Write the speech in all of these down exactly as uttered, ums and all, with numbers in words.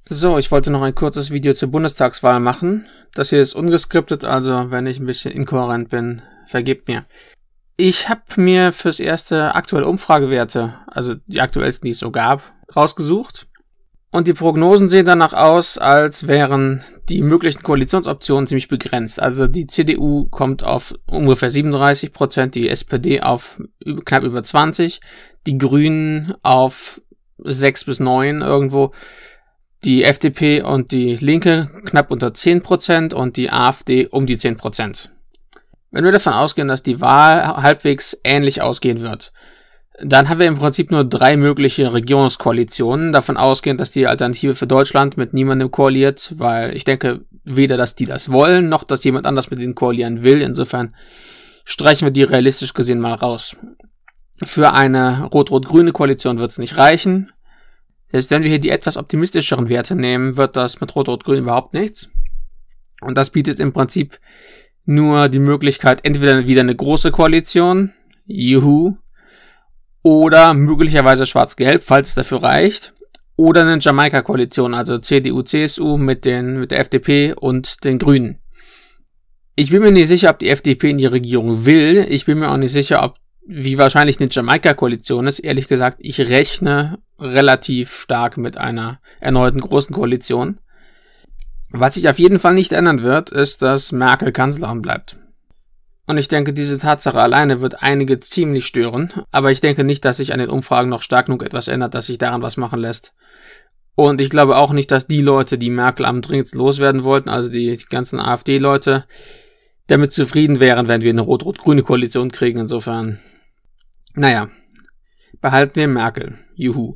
So, ich wollte noch ein kurzes Video zur Bundestagswahl machen. Das hier ist ungeskriptet, also wenn ich ein bisschen inkohärent bin, vergebt mir. Ich habe mir fürs erste aktuelle Umfragewerte, also die aktuellsten, die es so gab, rausgesucht. Und die Prognosen sehen danach aus, als wären die möglichen Koalitionsoptionen ziemlich begrenzt. Also die C D U kommt auf ungefähr siebenunddreißig Prozent, die S P D auf knapp über zwanzig, die Grünen auf sechs bis neun irgendwo, die F D P und die Linke knapp unter zehn Prozent und die A f D um die zehn Prozent. Wenn wir davon ausgehen, dass die Wahl halbwegs ähnlich ausgehen wird, dann haben wir im Prinzip nur drei mögliche Regierungskoalitionen, davon ausgehend, dass die Alternative für Deutschland mit niemandem koaliert, weil ich denke weder, dass die das wollen, noch dass jemand anders mit denen koalieren will. Insofern streichen wir die realistisch gesehen mal raus. Für eine rot-rot-grüne Koalition wird es nicht reichen. Selbst wenn wir hier die etwas optimistischeren Werte nehmen, wird das mit Rot-Rot-Grün überhaupt nichts. Und das bietet im Prinzip nur die Möglichkeit, entweder wieder eine große Koalition, juhu, oder möglicherweise Schwarz-Gelb, falls es dafür reicht, oder eine Jamaika-Koalition, also C D U C S U mit den mit der F D P und den Grünen. Ich bin mir nicht sicher, ob die F D P in die Regierung will. Ich bin mir auch nicht sicher, ob wie wahrscheinlich eine Jamaika-Koalition ist. Ehrlich gesagt, ich rechne relativ stark mit einer erneuten großen Koalition. Was sich auf jeden Fall nicht ändern wird, ist, dass Merkel Kanzlerin bleibt. Und ich denke, diese Tatsache alleine wird einige ziemlich stören, aber ich denke nicht, dass sich an den Umfragen noch stark genug etwas ändert, dass sich daran was machen lässt. Und ich glaube auch nicht, dass die Leute, die Merkel am dringendsten loswerden wollten, also die, die ganzen A f D-Leute, damit zufrieden wären, wenn wir eine rot-rot-grüne Koalition kriegen. Insofern, naja, behalten wir Merkel. Juhu.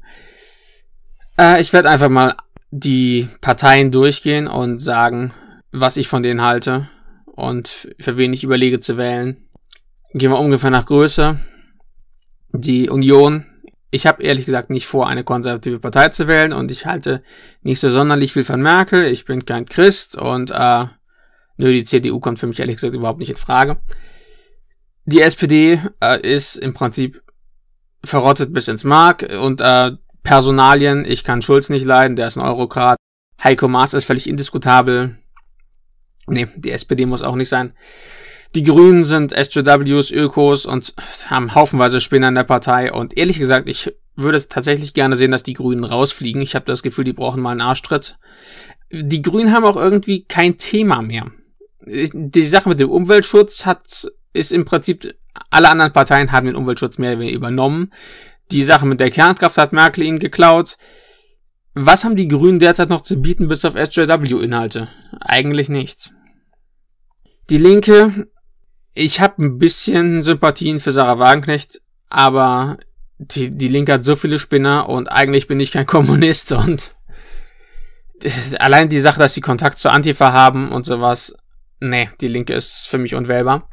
Äh, ich werde einfach mal die Parteien durchgehen und sagen, was ich von denen halte und für wen ich überlege zu wählen. Gehen wir ungefähr nach Größe. Die Union. Ich habe ehrlich gesagt nicht vor, eine konservative Partei zu wählen und ich halte nicht so sonderlich viel von Merkel. Ich bin kein Christ und äh, nö, die C D U kommt für mich ehrlich gesagt überhaupt nicht in Frage. Die S P D äh, ist im Prinzip verrottet bis ins Mark und äh, Personalien, ich kann Schulz nicht leiden, der ist ein Eurokrat. Heiko Maas ist völlig indiskutabel. Nee, die S P D muss auch nicht sein. Die Grünen sind S J Ws, Ökos und haben haufenweise Spinner in der Partei. Und ehrlich gesagt, ich würde es tatsächlich gerne sehen, dass die Grünen rausfliegen. Ich habe das Gefühl, die brauchen mal einen Arschtritt. Die Grünen haben auch irgendwie kein Thema mehr. Die Sache mit dem Umweltschutz hat, ist im Prinzip, alle anderen Parteien haben den Umweltschutz mehr oder weniger übernommen. Die Sache mit der Kernkraft hat Merkel ihnen geklaut. Was haben die Grünen derzeit noch zu bieten, bis auf S J W-Inhalte? Eigentlich nichts. Die Linke, ich habe ein bisschen Sympathien für Sarah Wagenknecht, aber die, die Linke hat so viele Spinner und eigentlich bin ich kein Kommunist und allein die Sache, dass sie Kontakt zur Antifa haben und sowas, nee, die Linke ist für mich unwählbar.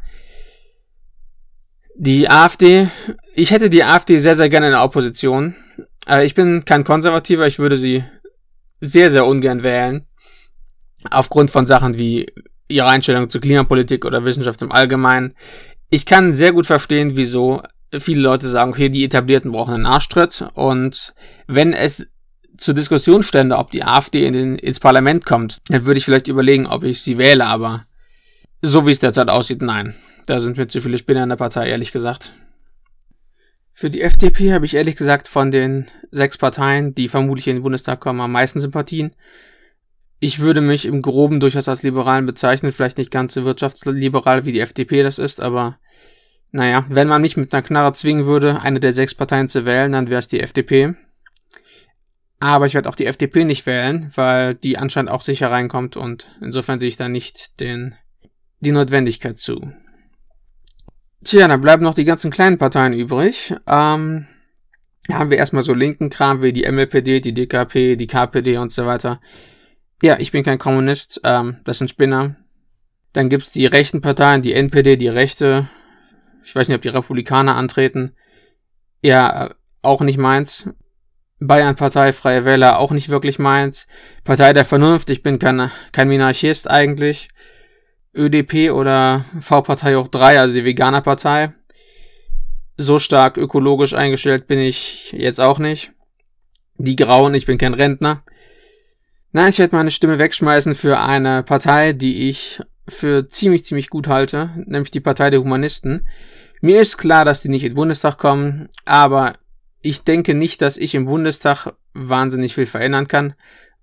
Die A f D, ich hätte die A f D sehr, sehr gerne in der Opposition. Äh, ich bin kein Konservativer, ich würde sie sehr, sehr ungern wählen. Aufgrund von Sachen wie ihre Einstellung zur Klimapolitik oder Wissenschaft im Allgemeinen. Ich kann sehr gut verstehen, wieso viele Leute sagen, okay, die Etablierten brauchen einen Arschtritt. Und wenn es zur Diskussion stände, ob die A f D in den, ins Parlament kommt, dann würde ich vielleicht überlegen, ob ich sie wähle, aber so wie es derzeit aussieht, nein. Da sind mir zu viele Spinner in der Partei, ehrlich gesagt. Für die F D P habe ich ehrlich gesagt von den sechs Parteien, die vermutlich in den Bundestag kommen, am meisten Sympathien. Ich würde mich im Groben durchaus als Liberalen bezeichnen, vielleicht nicht ganz so wirtschaftsliberal wie die F D P das ist, aber naja, wenn man mich mit einer Knarre zwingen würde, eine der sechs Parteien zu wählen, dann wäre es die F D P. Aber ich werde auch die F D P nicht wählen, weil die anscheinend auch sicher reinkommt und insofern sehe ich da nicht den, die Notwendigkeit zu. Tja, da bleiben noch die ganzen kleinen Parteien übrig. Ähm, da haben wir erstmal so linken Kram wie die M L P D, die D K P, die K P D und so weiter. Ja, ich bin kein Kommunist, ähm, das sind Spinner. Dann gibt's die rechten Parteien, die N P D, die Rechte. Ich weiß nicht, ob die Republikaner antreten. Ja, auch nicht meins. Bayern-Partei, Freie Wähler, auch nicht wirklich meins. Partei der Vernunft, ich bin kein, kein Minarchist eigentlich. Ö D P oder V-Partei hoch drei, also die Veganer-Partei. So stark ökologisch eingestellt bin ich jetzt auch nicht. Die Grauen, ich bin kein Rentner. Nein, ich werde meine Stimme wegschmeißen für eine Partei, die ich für ziemlich, ziemlich gut halte, nämlich die Partei der Humanisten. Mir ist klar, dass die nicht in den Bundestag kommen, aber ich denke nicht, dass ich im Bundestag wahnsinnig viel verändern kann.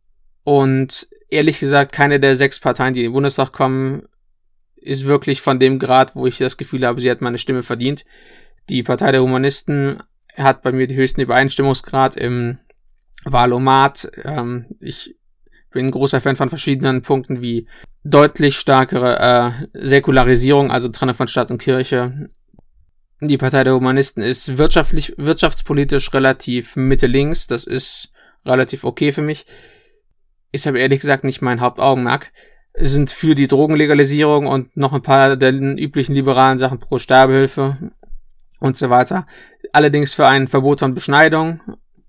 Und ehrlich gesagt, keine der sechs Parteien, die in den Bundestag kommen, ist wirklich von dem Grad, wo ich das Gefühl habe, sie hat meine Stimme verdient. Die Partei der Humanisten hat bei mir den höchsten Übereinstimmungsgrad im Wahlomat. Ähm, ich bin ein großer Fan von verschiedenen Punkten wie deutlich stärkere äh, Säkularisierung, also Trennung von Staat und Kirche. Die Partei der Humanisten ist wirtschaftlich, wirtschaftspolitisch relativ Mitte-links. Das ist relativ okay für mich. Ist aber ehrlich gesagt nicht mein Hauptaugenmerk. Sie sind für die Drogenlegalisierung und noch ein paar der üblichen liberalen Sachen pro Sterbehilfe und so weiter. Allerdings für ein Verbot von Beschneidung.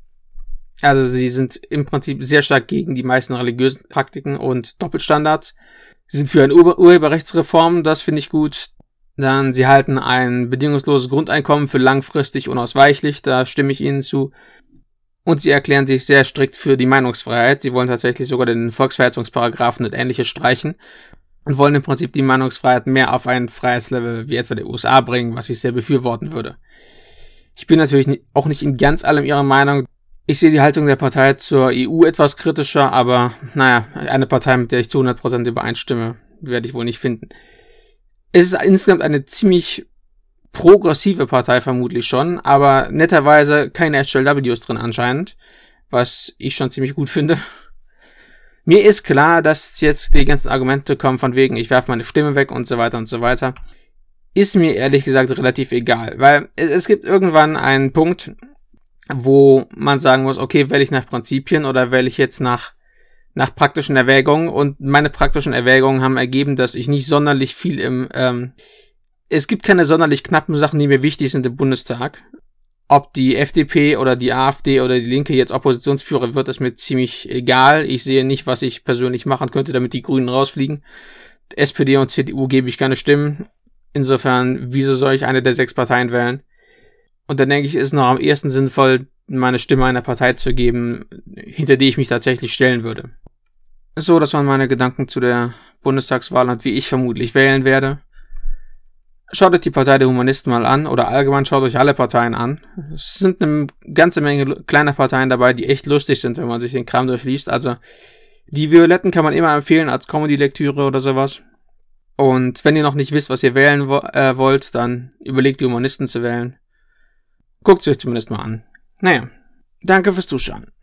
Also sie sind im Prinzip sehr stark gegen die meisten religiösen Praktiken und Doppelstandards. Sie sind für eine Ur- Urheberrechtsreform, das finde ich gut. Dann, sie halten ein bedingungsloses Grundeinkommen für langfristig unausweichlich, da stimme ich ihnen zu. Und sie erklären sich sehr strikt für die Meinungsfreiheit. Sie wollen tatsächlich sogar den Volksverhetzungsparagraphen und ähnliches streichen und wollen im Prinzip die Meinungsfreiheit mehr auf ein Freiheitslevel wie etwa der U S A bringen, was ich sehr befürworten würde. Ich bin natürlich auch nicht in ganz allem ihrer Meinung. Ich sehe die Haltung der Partei zur E U etwas kritischer, aber naja, eine Partei, mit der ich zu hundert Prozent übereinstimme, werde ich wohl nicht finden. Es ist insgesamt eine ziemlich progressive Partei vermutlich schon, aber netterweise keine S J Ws drin anscheinend, was ich schon ziemlich gut finde. Mir ist klar, dass jetzt die ganzen Argumente kommen von wegen, ich werfe meine Stimme weg und so weiter und so weiter. Ist mir ehrlich gesagt relativ egal, weil es gibt irgendwann einen Punkt, wo man sagen muss, okay, wähle ich nach Prinzipien oder wähle ich jetzt nach nach praktischen Erwägungen, und meine praktischen Erwägungen haben ergeben, dass ich nicht sonderlich viel im, ähm, es gibt keine sonderlich knappen Sachen, die mir wichtig sind im Bundestag. Ob die F D P oder die AfD oder die Linke jetzt Oppositionsführer wird, ist mir ziemlich egal. Ich sehe nicht, was ich persönlich machen könnte, damit die Grünen rausfliegen. S P D und C D U gebe ich keine Stimmen. Insofern, wieso soll ich eine der sechs Parteien wählen? Und dann denke ich, ist noch am ehesten sinnvoll, meine Stimme einer Partei zu geben, hinter die ich mich tatsächlich stellen würde. So, das waren meine Gedanken zu der Bundestagswahl und wie ich vermutlich wählen werde. Schaut euch die Partei der Humanisten mal an, oder allgemein schaut euch alle Parteien an. Es sind eine ganze Menge kleiner Parteien dabei, die echt lustig sind, wenn man sich den Kram durchliest. Also, die Violetten kann man immer empfehlen als Comedy-Lektüre oder sowas. Und wenn ihr noch nicht wisst, was ihr wählen wo- äh, wollt, dann überlegt, die Humanisten zu wählen. Guckt sie euch zumindest mal an. Naja, danke fürs Zuschauen.